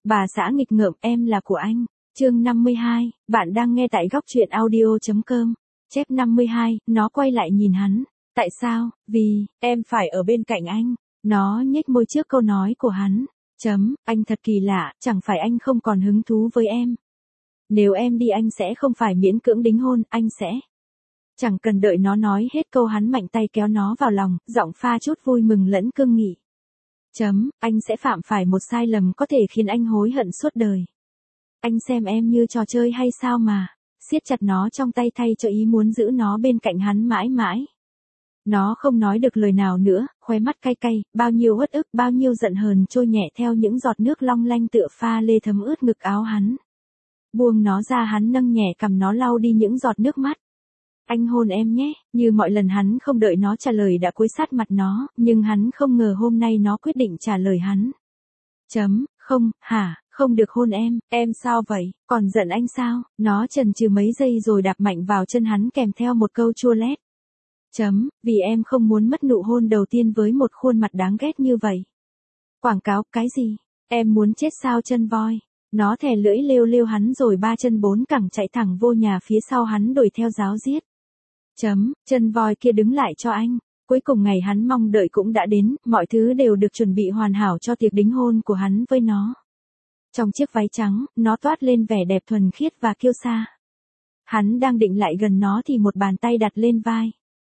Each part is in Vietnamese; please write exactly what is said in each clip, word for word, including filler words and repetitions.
Bà xã nghịch ngợm, em là của anh. Chương năm mươi hai, bạn đang nghe tại góc truyện audio chấm com. Chép năm mươi hai, nó quay lại nhìn hắn. Tại sao? Vì, em phải ở bên cạnh anh. Nó nhếch môi trước câu nói của hắn. Chấm, anh thật kỳ lạ, chẳng phải anh không còn hứng thú với em. Nếu em đi anh sẽ không phải miễn cưỡng đính hôn, anh sẽ. Chẳng cần đợi nó nói hết câu hắn mạnh tay kéo nó vào lòng, giọng pha chút vui mừng lẫn cương nghị. Chấm, anh sẽ phạm phải một sai lầm có thể khiến anh hối hận suốt đời. Anh xem em như trò chơi hay sao mà, siết chặt nó trong tay thay cho ý muốn giữ nó bên cạnh hắn mãi mãi. Nó không nói được lời nào nữa, khóe mắt cay cay, bao nhiêu uất ức, bao nhiêu giận hờn trôi nhẹ theo những giọt nước long lanh tựa pha lê thấm ướt ngực áo hắn. Buông nó ra, hắn nâng nhẹ cằm nó lau đi những giọt nước mắt. Anh hôn em nhé, như mọi lần hắn không đợi nó trả lời đã cúi sát mặt nó, nhưng hắn không ngờ hôm nay nó quyết định trả lời hắn. Chấm, không, hả, không được hôn em, em sao vậy, còn giận anh sao, nó chần chừ mấy giây rồi đạp mạnh vào chân hắn kèm theo một câu chua lét. Chấm, vì em không muốn mất nụ hôn đầu tiên với một khuôn mặt đáng ghét như vậy. Quảng cáo, cái gì, em muốn chết sao chân voi. Nó thè lưỡi lêu lêu hắn rồi ba chân bốn cẳng chạy thẳng vô nhà phía sau hắn đuổi theo ráo riết. Chấm, chân voi kia đứng lại cho anh. Cuối cùng ngày hắn mong đợi cũng đã đến, mọi thứ đều được chuẩn bị hoàn hảo cho tiệc đính hôn của hắn với nó. Trong chiếc váy trắng, nó toát lên vẻ đẹp thuần khiết và kiêu sa. Hắn đang định lại gần nó thì một bàn tay đặt lên vai.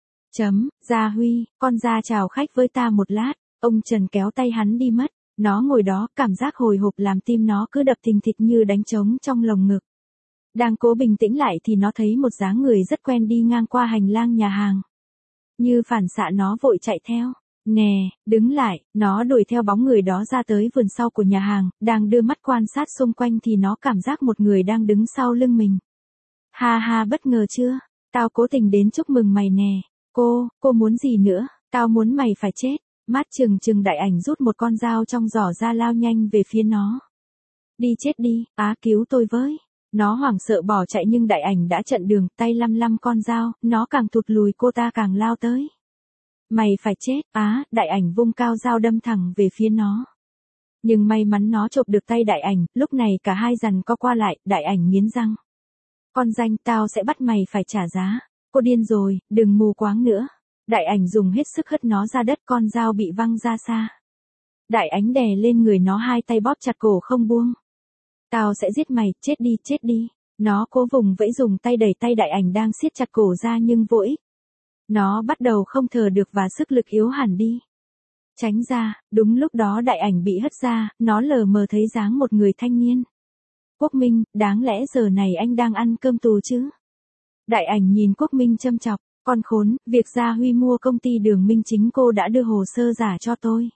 Chấm, Gia Huy, con ra chào khách với ta một lát. Ông Trần kéo tay hắn đi mất. Nó ngồi đó, cảm giác hồi hộp làm tim nó cứ đập thình thịch như đánh trống trong lồng ngực. Đang cố bình tĩnh lại thì nó thấy một dáng người rất quen đi ngang qua hành lang nhà hàng. Như phản xạ nó vội chạy theo. Nè, đứng lại, nó đuổi theo bóng người đó ra tới vườn sau của nhà hàng, đang đưa mắt quan sát xung quanh thì nó cảm giác một người đang đứng sau lưng mình. Ha ha, bất ngờ chưa? Tao cố tình đến chúc mừng mày nè. Cô, cô muốn gì nữa? Tao muốn mày phải chết. Mắt trừng trừng Đại Ảnh rút một con dao trong giỏ ra lao nhanh về phía nó. Đi chết đi, á cứu tôi với. Nó hoảng sợ bỏ chạy nhưng Đại Ảnh đã chặn đường, tay lăm lăm con dao, nó càng thụt lùi cô ta càng lao tới. Mày phải chết, á, Đại Ảnh vung cao dao đâm thẳng về phía nó. Nhưng may mắn nó chộp được tay Đại Ảnh, lúc này cả hai giằng co qua lại, Đại Ảnh nghiến răng. Con danh, tao sẽ bắt mày phải trả giá. Cô điên rồi, đừng mù quáng nữa. Đại Ảnh dùng hết sức hất nó ra đất, con dao bị văng ra xa. Đại Ánh đè lên người nó, hai tay bóp chặt cổ không buông. Tao sẽ giết mày, chết đi, chết đi. Nó cố vùng vẫy dùng tay đẩy tay Đại Ảnh đang siết chặt cổ ra nhưng vô ích. Nó bắt đầu không thở được và sức lực yếu hẳn đi. Tránh ra, đúng lúc đó Đại Ảnh bị hất ra, nó lờ mờ thấy dáng một người thanh niên. Quốc Minh, đáng lẽ giờ này anh đang ăn cơm tù chứ? Đại Ảnh nhìn Quốc Minh châm chọc. Con khốn, việc Gia Huy mua công ty Đường Minh chính cô đã đưa hồ sơ giả cho tôi.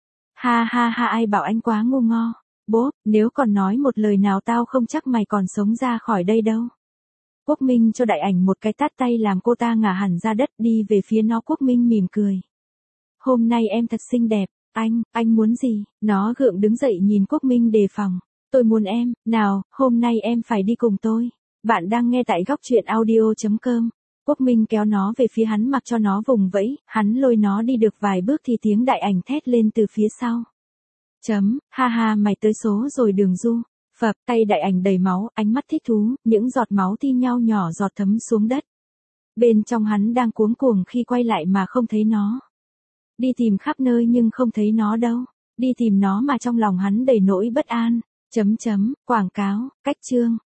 Ha ha ha, ai bảo anh quá ngu ngo. Bố, nếu còn nói một lời nào tao không chắc mày còn sống ra khỏi đây đâu. Quốc Minh cho Đại Ảnh một cái tát tay làm cô ta ngả hẳn ra đất, đi về phía nó. Quốc Minh mỉm cười. Hôm nay em thật xinh đẹp, anh, anh muốn gì? Nó gượng đứng dậy nhìn Quốc Minh đề phòng. Tôi muốn em, nào, hôm nay em phải đi cùng tôi. Bạn đang nghe tại góc truyện audio chấm com. Quốc Minh kéo nó về phía hắn mặc cho nó vùng vẫy, hắn lôi nó đi được vài bước thì tiếng Đại Ảnh thét lên từ phía sau. Chấm, ha ha, mày tới số rồi Đường Du. Phập, tay Đại Ảnh đầy máu, ánh mắt thích thú, những giọt máu thi nhau nhỏ giọt thấm xuống đất. Bên trong hắn đang cuống cuồng khi quay lại mà không thấy nó. Đi tìm khắp nơi nhưng không thấy nó đâu. Đi tìm nó mà trong lòng hắn đầy nỗi bất an. Chấm chấm, quảng cáo, cách chương.